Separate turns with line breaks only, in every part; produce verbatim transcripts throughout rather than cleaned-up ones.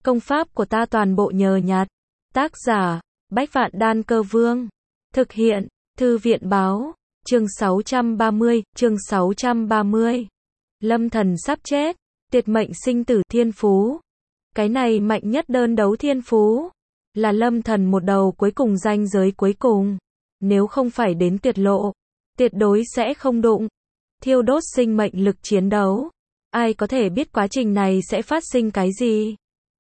Công pháp của ta toàn bộ nhờ nhặt. Tác giả, Bách Vạn Đan Cơ Vương. Thực hiện, Thư viện Báo. Chương sáu trăm ba mươi, chương sáu trăm ba mươi. Lâm Thần sắp chết, tuyệt mệnh sinh tử thiên phú. Cái này mạnh nhất đơn đấu thiên phú. Là Lâm Thần một đầu cuối cùng ranh giới cuối cùng. Nếu không phải đến tuyệt lộ, tuyệt đối sẽ không đụng. Thiêu đốt sinh mệnh lực chiến đấu. Ai có thể biết quá trình này sẽ phát sinh cái gì?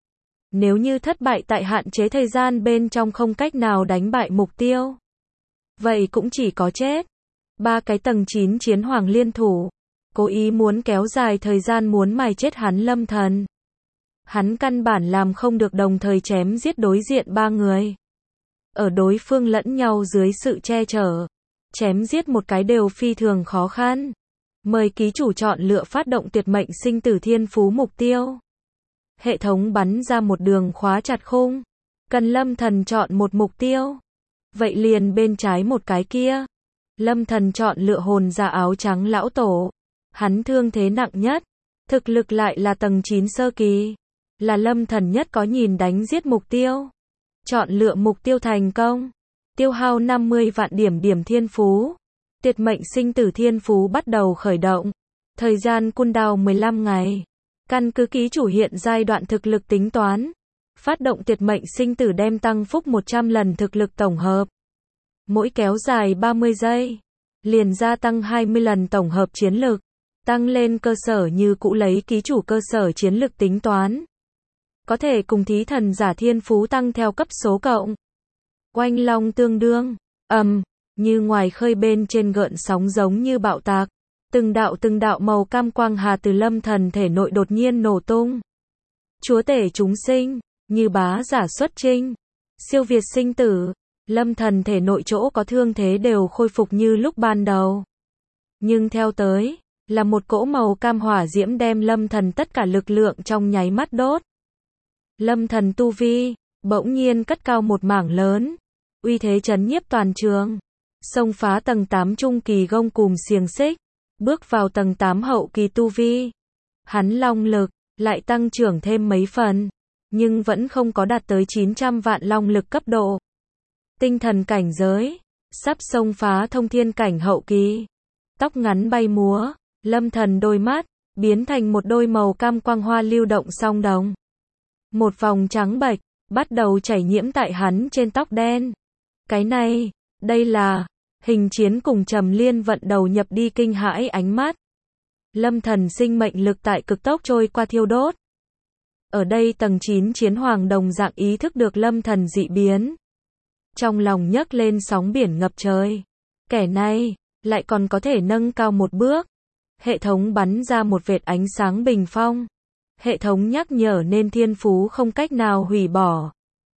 Nếu như thất bại tại hạn chế thời gian bên trong không cách nào đánh bại mục tiêu, vậy cũng chỉ có chết. Ba cái tầng chín chiến hoàng liên thủ, cố ý muốn kéo dài thời gian muốn mài chết hắn Lâm Thần. Hắn căn bản làm không được đồng thời chém giết đối diện ba người. Ở đối phương lẫn nhau dưới sự che chở, chém giết một cái đều phi thường khó khăn. Mời ký chủ chọn lựa phát động tuyệt mệnh sinh tử thiên phú mục tiêu. Hệ thống bắn ra một đường khóa chặt khung. Cần Lâm Thần chọn một mục tiêu. Vậy liền bên trái một cái kia. Lâm Thần chọn lựa hồn giả áo trắng lão tổ. Hắn thương thế nặng nhất. Thực lực lại là tầng chín sơ kỳ. Là Lâm Thần nhất có nhìn đánh giết mục tiêu. Chọn lựa mục tiêu thành công. Tiêu hao năm mươi vạn điểm điểm thiên phú. Tuyệt mệnh sinh tử thiên phú bắt đầu khởi động. Thời gian cooldown mười lăm ngày. Căn cứ ký chủ hiện giai đoạn thực lực tính toán. Phát động tuyệt mệnh sinh tử đem tăng phúc một trăm lần thực lực tổng hợp. Mỗi kéo dài ba mươi giây. Liền gia tăng hai mươi lần tổng hợp chiến lực. Tăng lên cơ sở như cũ lấy ký chủ cơ sở chiến lực tính toán. Có thể cùng thí thần giả thiên phú tăng theo cấp số cộng. Oanh long tương đương. Ầm. Um, như ngoài khơi bên trên gợn sóng giống như bạo tạc. Từng đạo từng đạo màu cam quang hà từ Lâm Thần thể nội đột nhiên nổ tung. Chúa tể chúng sinh, như bá giả xuất trinh, siêu việt sinh tử, Lâm Thần thể nội chỗ có thương thế đều khôi phục như lúc ban đầu. Nhưng theo tới, là một cỗ màu cam hỏa diễm đem Lâm Thần tất cả lực lượng trong nháy mắt đốt. Lâm Thần tu vi, bỗng nhiên cất cao một mảng lớn, uy thế chấn nhiếp toàn trường. Xông phá tầng tám trung kỳ gông cùm xiềng xích. Bước vào tầng tám hậu kỳ tu vi. Hắn long lực, lại tăng trưởng thêm mấy phần. Nhưng vẫn không có đạt tới chín trăm vạn long lực cấp độ. Tinh thần cảnh giới. Sắp xông phá thông thiên cảnh hậu kỳ. Tóc ngắn bay múa. Lâm Thần đôi mắt, biến thành một đôi màu cam quang hoa lưu động song đồng. Một vòng trắng bệch, bắt đầu chảy nhiễm tại hắn trên tóc đen. Cái này, đây là... Hình chiến cùng Trầm Liên vận đầu nhập đi kinh hãi ánh mắt. Lâm Thần sinh mệnh lực tại cực tốc trôi qua thiêu đốt. Ở đây tầng chín chiến hoàng đồng dạng ý thức được Lâm Thần dị biến. Trong lòng nhấc lên sóng biển ngập trời. Kẻ này, lại còn có thể nâng cao một bước. Hệ thống bắn ra một vệt ánh sáng bình phong. Hệ thống nhắc nhở nên thiên phú không cách nào hủy bỏ.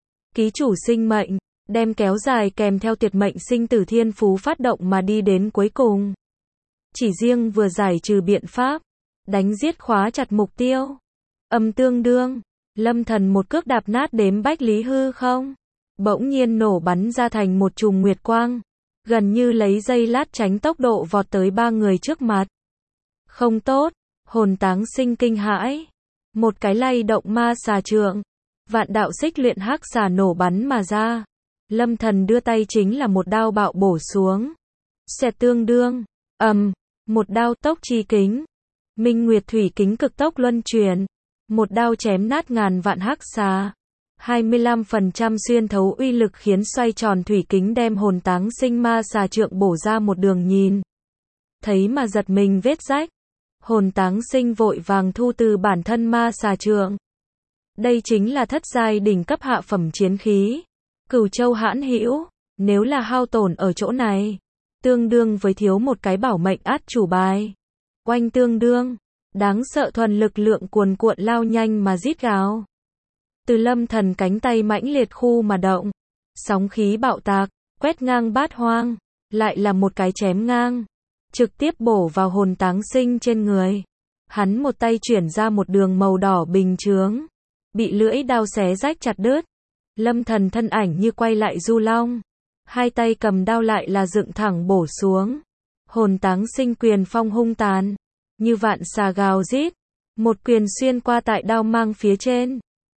Ký chủ sinh mệnh. Đem kéo dài kèm theo tuyệt mệnh sinh tử thiên phú phát động mà đi đến cuối cùng. Chỉ riêng vừa giải trừ biện pháp, đánh giết khóa chặt mục tiêu. Âm tương đương, Lâm Thần một cước đạp nát đếm bách lý hư không. Bỗng nhiên nổ bắn ra thành một chùm nguyệt quang. Gần như lấy giây lát tránh tốc độ vọt tới ba người trước mặt. Không tốt, hồn táng sinh kinh hãi. Một cái lay động ma xà trượng. Vạn đạo xích luyện hắc xà nổ bắn mà ra. Lâm Thần đưa tay chính là một đao bạo bổ xuống. Xẹt tương đương. Ầm. Um, một đao tốc chi kính. Minh Nguyệt thủy kính cực tốc luân chuyển. Một đao chém nát ngàn vạn hắc xà. hai mươi lăm phần trăm xuyên thấu uy lực khiến xoay tròn thủy kính đem hồn táng sinh ma xà trượng bổ ra một đường nhìn. Thấy mà giật mình vết rách. Hồn táng sinh vội vàng thu từ bản thân ma xà trượng. Đây chính là thất giai đỉnh cấp hạ phẩm chiến khí. Cửu châu hãn hữu, nếu là hao tổn ở chỗ này, tương đương với thiếu một cái bảo mệnh át chủ bài. Oanh tương đương, đáng sợ thuần lực lượng cuồn cuộn lao nhanh mà rít gào. Từ Lâm Thần cánh tay mãnh liệt khu mà động, sóng khí bạo tạc, quét ngang bát hoang, lại là một cái chém ngang, trực tiếp bổ vào hồn táng sinh trên người. Hắn một tay chuyển ra một đường màu đỏ bình chướng, bị lưỡi đao xé rách chặt đứt. Lâm Thần thân ảnh như quay lại du long, hai tay cầm đao lại là dựng thẳng bổ xuống. Hồn táng sinh quyền phong hung tàn, như vạn xà gào rít, một quyền xuyên qua tại đao mang phía trên.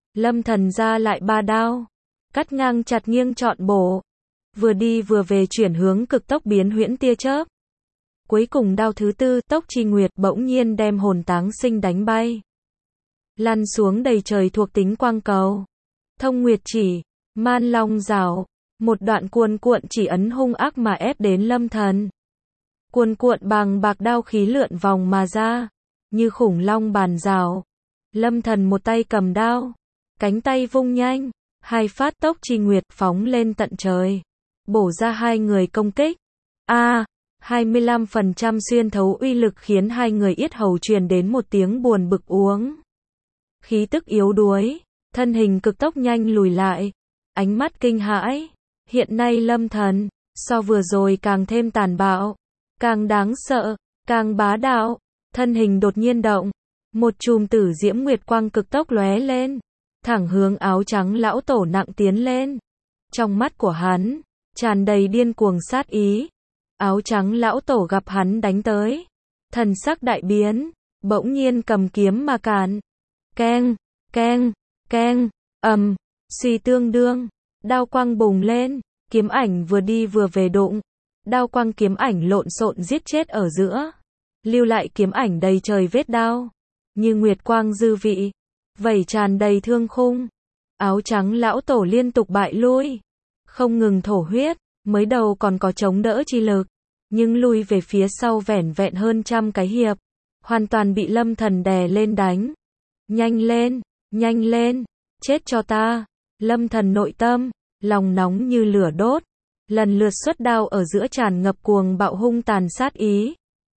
Lâm Thần ra lại ba đao, cắt ngang chặt nghiêng chọn bổ, vừa đi vừa về chuyển hướng cực tốc biến huyễn tia chớp. Cuối cùng đao thứ tư, Tốc Chi Nguyệt, bỗng nhiên đem hồn táng sinh đánh bay. Lăn xuống đầy trời thuộc tính quang cầu. Thông Nguyệt Chỉ, Man Long Rảo, một đoạn cuồn cuộn chỉ ấn hung ác mà ép đến Lâm Thần. Cuồn cuộn bàng bạc đao khí lượn vòng mà ra, như khủng long bàn rào. Lâm Thần một tay cầm đao, cánh tay vung nhanh, hai phát Tốc Chi Nguyệt phóng lên tận trời, bổ ra hai người công kích. A, à, hai mươi lăm phần trăm xuyên thấu uy lực khiến hai người yết hầu truyền đến một tiếng buồn bực uống. Khí tức yếu đuối, thân hình cực tốc nhanh lùi lại, ánh mắt kinh hãi. Hiện nay Lâm Thần, so vừa rồi càng thêm tàn bạo, càng đáng sợ, càng bá đạo. Thân hình đột nhiên động, một chùm tử diễm nguyệt quang cực tốc lóe lên, thẳng hướng áo trắng lão tổ nặng tiến lên. Trong mắt của hắn, tràn đầy điên cuồng sát ý. Áo trắng lão tổ gặp hắn đánh tới, thần sắc đại biến, bỗng nhiên cầm kiếm mà cản. Keng, keng, keng, ầm, suy tương đương, đao quang bùng lên, kiếm ảnh vừa đi vừa về đụng, đao quang kiếm ảnh lộn xộn giết chết ở giữa, lưu lại kiếm ảnh đầy trời vết đao, như nguyệt quang dư vị, vẩy tràn đầy thương khung. Áo trắng lão tổ liên tục bại lui, không ngừng thổ huyết, mới đầu còn có chống đỡ chi lực, nhưng lui về phía sau vẻn vẹn hơn trăm cái hiệp, hoàn toàn bị Lâm Thần đè lên đánh. Nhanh lên, nhanh lên, chết cho ta. Lâm Thần nội tâm, lòng nóng như lửa đốt, lần lượt xuất đao ở giữa tràn ngập cuồng bạo hung tàn sát ý.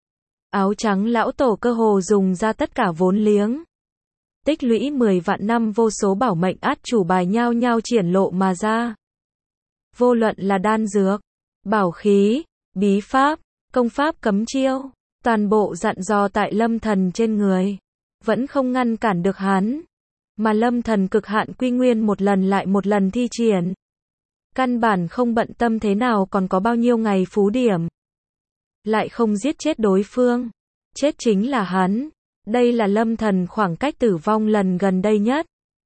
Áo trắng lão tổ cơ hồ dùng ra tất cả vốn liếng. Tích lũy mười vạn năm vô số bảo mệnh át chủ bài nhao nhao triển lộ mà ra. Vô luận là đan dược, bảo khí, bí pháp, công pháp cấm chiêu, toàn bộ dặn dò tại Lâm Thần trên người, vẫn không ngăn cản được hắn. Mà Lâm Thần cực hạn quy nguyên một lần lại một lần thi triển. Căn bản không bận tâm thế nào còn có bao nhiêu ngày phú điểm. Lại không giết chết đối phương. Chết chính là hắn. Đây là Lâm Thần khoảng cách tử vong lần gần đây nhất.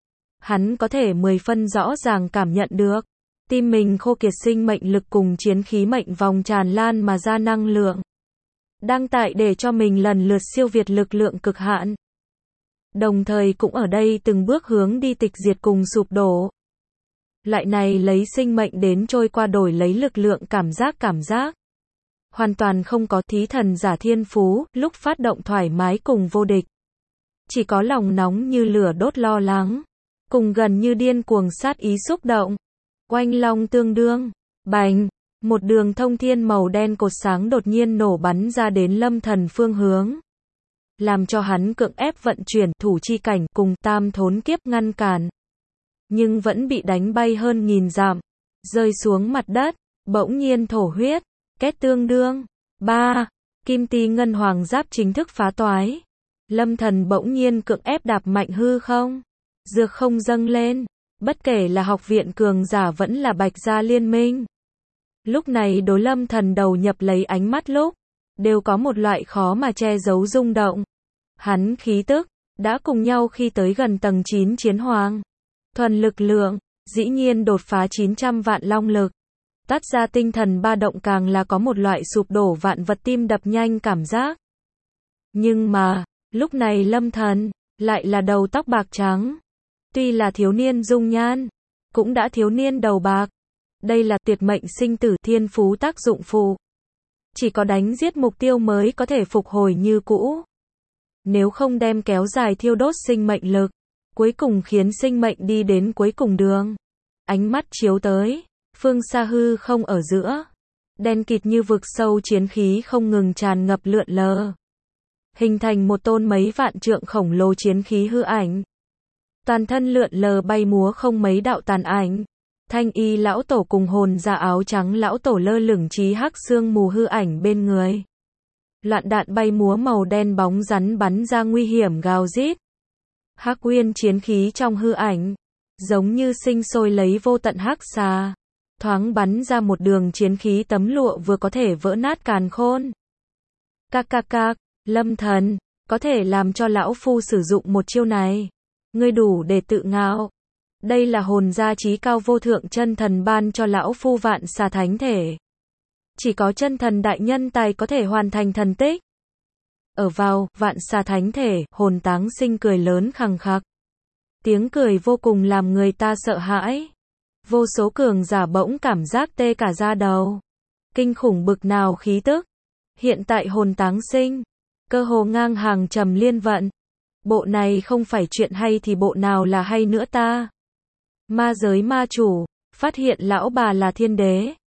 Hắn có thể mười phân rõ ràng cảm nhận được. Tim mình khô kiệt sinh mệnh lực cùng chiến khí mệnh vòng tràn lan mà ra năng lượng. Đang tại để cho mình lần lượt siêu việt lực lượng cực hạn. Đồng thời cũng ở đây từng bước hướng đi tịch diệt cùng sụp đổ. Loại này lấy sinh mệnh đến trôi qua đổi lấy lực lượng cảm giác cảm giác. Hoàn toàn không có thí thần giả thiên phú, lúc phát động thoải mái cùng vô địch. Chỉ có lòng nóng như lửa đốt lo lắng. Cùng gần như điên cuồng sát ý xúc động. Oanh long tương đương. Bành. Một đường thông thiên màu đen cột sáng đột nhiên nổ bắn ra đến Lâm Thần phương hướng. Làm cho hắn cưỡng ép vận chuyển thủ chi cảnh cùng tam thốn kiếp ngăn cản. Nhưng vẫn bị đánh bay hơn nghìn dặm, rơi xuống mặt đất, bỗng nhiên thổ huyết, kết tương đương. Ba, Kim Ti Ngân Hoàng Giáp chính thức phá toái. Lâm Thần bỗng nhiên cưỡng ép đạp mạnh hư không, dược không dâng lên, bất kể là học viện cường giả vẫn là Bạch Gia liên minh. Lúc này đối Lâm Thần đầu nhập lấy ánh mắt lúc, đều có một loại khó mà che giấu rung động. Hắn khí tức, đã cùng nhau khi tới gần tầng chín chiến hoàng. Thuần lực lượng, dĩ nhiên đột phá chín trăm vạn long lực. Tắt ra tinh thần ba động càng là có một loại sụp đổ vạn vật tim đập nhanh cảm giác. Nhưng mà, lúc này Lâm Thần, lại là đầu tóc bạc trắng. Tuy là thiếu niên dung nhan, cũng đã thiếu niên đầu bạc. Đây là tuyệt mệnh sinh tử thiên phú tác dụng phụ. Chỉ có đánh giết mục tiêu mới có thể phục hồi như cũ. Nếu không đem kéo dài thiêu đốt sinh mệnh lực, cuối cùng khiến sinh mệnh đi đến cuối cùng đường. Ánh mắt chiếu tới, phương xa hư không ở giữa. Đen kịt như vực sâu chiến khí không ngừng tràn ngập lượn lờ. Hình thành một tôn mấy vạn trượng khổng lồ chiến khí hư ảnh. Toàn thân lượn lờ bay múa không mấy đạo tàn ảnh. Thanh y lão tổ cùng hồn giả áo trắng lão tổ lơ lửng trí hắc sương mù hư ảnh bên người. Loạn đạn bay múa màu đen bóng rắn bắn ra nguy hiểm gào rít. Hắc uyên chiến khí trong hư ảnh, giống như sinh sôi lấy vô tận hắc xà, thoáng bắn ra một đường chiến khí tấm lụa vừa có thể vỡ nát càn khôn. Các các các, Lâm Thần, có thể làm cho lão phu sử dụng một chiêu này, ngươi đủ để tự ngạo. Đây là hồn gia trí cao vô thượng chân thần ban cho lão phu vạn xà thánh thể. Chỉ có chân thần đại nhân tài có thể hoàn thành thần tích. Ở vào, vạn xà thánh thể, hồn táng sinh cười lớn khằng khặc. Tiếng cười vô cùng làm người ta sợ hãi. Vô số cường giả bỗng cảm giác tê cả da đầu. Kinh khủng bực nào khí tức. Hiện tại hồn táng sinh, cơ hồ ngang hàng Trầm Liên Vận. Bộ này không phải chuyện hay thì bộ nào là hay nữa ta? Ma giới ma chủ, phát hiện lão bà là thiên đế.